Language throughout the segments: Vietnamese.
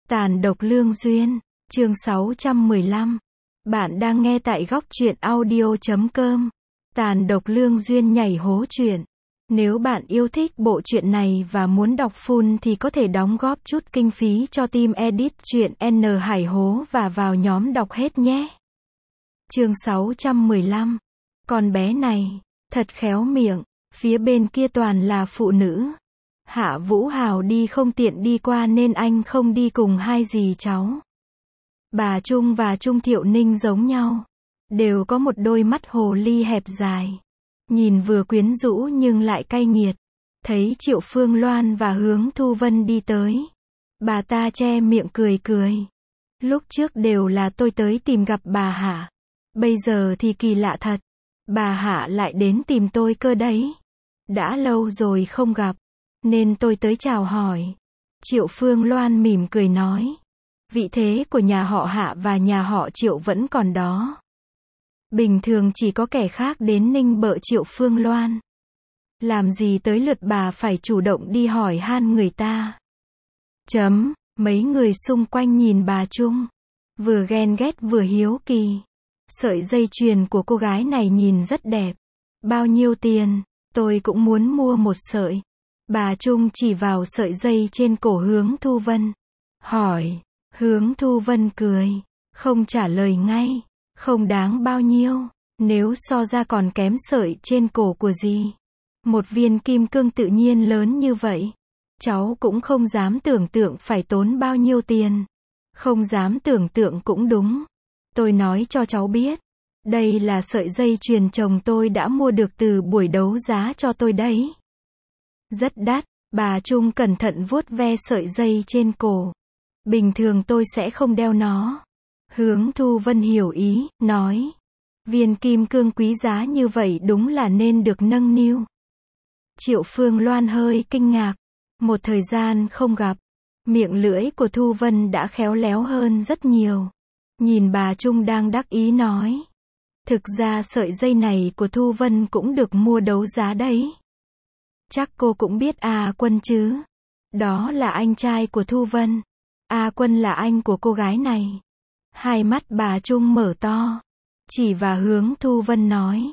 Tàn độc lương duyên, chương 615. Bạn đang nghe tại góc truyện audio.com. Tàn độc lương duyên nhảy hố truyện. Nếu bạn yêu thích bộ truyện này và muốn đọc full thì có thể đóng góp chút kinh phí cho team edit truyện N Hải Hố và vào nhóm đọc hết nhé. Chương 615. Con bé này, thật khéo miệng, phía bên kia toàn là phụ nữ. Hạ Vũ Hào đi không tiện đi qua nên anh không đi cùng hai dì cháu. Bà Trung và Trung Thiệu Ninh giống nhau, đều có một đôi mắt hồ ly hẹp dài, nhìn vừa quyến rũ nhưng lại cay nghiệt. Thấy Triệu Phương Loan và Hướng Thu Vân đi tới, bà ta che miệng cười cười. Lúc trước đều là tôi tới tìm gặp bà Hạ, bây giờ thì kỳ lạ thật, bà Hạ lại đến tìm tôi cơ đấy. Đã lâu rồi không gặp, nên tôi tới chào hỏi. Triệu Phương Loan mỉm cười nói, vị thế của nhà họ Hạ và nhà họ Triệu vẫn còn đó. Bình thường chỉ có kẻ khác đến nịnh bợ Triệu Phương Loan. Làm gì tới lượt bà phải chủ động đi hỏi han người ta. Mấy người xung quanh nhìn bà Trung, vừa ghen ghét vừa hiếu kỳ. Sợi dây chuyền của cô gái này nhìn rất đẹp. Bao nhiêu tiền? Tôi cũng muốn mua một sợi. Bà Trung chỉ vào sợi dây trên cổ Hướng Thu Vân, hỏi. Hướng Thu Vân cười, không trả lời ngay. Không đáng bao nhiêu, nếu so ra còn kém sợi trên cổ của dì. Một viên kim cương tự nhiên lớn như vậy, cháu cũng không dám tưởng tượng phải tốn bao nhiêu tiền. Không dám tưởng tượng cũng đúng. Tôi nói cho cháu biết, đây là sợi dây chuyền chồng tôi đã mua được từ buổi đấu giá cho tôi đấy. Rất đắt. Bà Trung cẩn thận vuốt ve sợi dây trên cổ. Bình thường tôi sẽ không đeo nó. Hướng Thu Vân hiểu ý, nói. Viên kim cương quý giá như vậy đúng là nên được nâng niu. Triệu Phương Loan hơi kinh ngạc. Một thời gian không gặp, miệng lưỡi của Thu Vân đã khéo léo hơn rất nhiều. Nhìn bà Trung đang đắc ý nói. Thực ra sợi dây này của Thu Vân cũng được mua đấu giá đấy. Chắc cô cũng biết A Quân chứ. Đó là anh trai của Thu Vân. A Quân là anh của cô gái này. Hai mắt bà Trung mở to, chỉ và Hướng Thu Vân nói.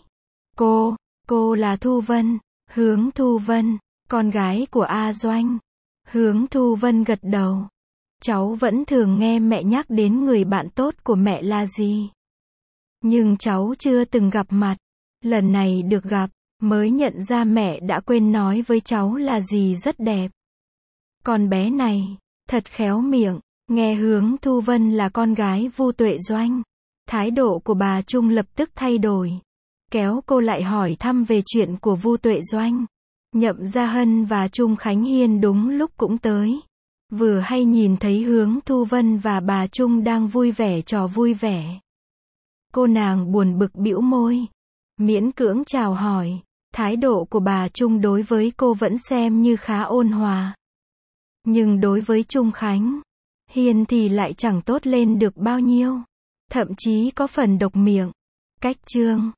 Cô là Thu Vân. Hướng Thu Vân, con gái của A Doanh. Hướng Thu Vân gật đầu. Cháu vẫn thường nghe mẹ nhắc đến người bạn tốt của mẹ là gì. Nhưng cháu chưa từng gặp mặt. Lần này được gặp, mới nhận ra mẹ đã quên nói với cháu là dì rất đẹp. Con bé này, thật khéo miệng. Nghe Hướng Thu Vân là con gái Vu Tuệ Doanh, thái độ của bà Trung lập tức thay đổi. Kéo cô lại hỏi thăm về chuyện của Vu Tuệ Doanh. Nhậm Gia Hân và Trung Khánh Hiên đúng lúc cũng tới. Vừa hay nhìn thấy Hướng Thu Vân và bà Trung đang vui vẻ trò vui vẻ. Cô nàng buồn bực bĩu môi, miễn cưỡng chào hỏi. Thái độ của bà Trung đối với cô vẫn xem như khá ôn hòa. Nhưng đối với Trung Khánh Hiên thì lại chẳng tốt lên được bao nhiêu. Thậm chí có phần độc miệng. Cách chương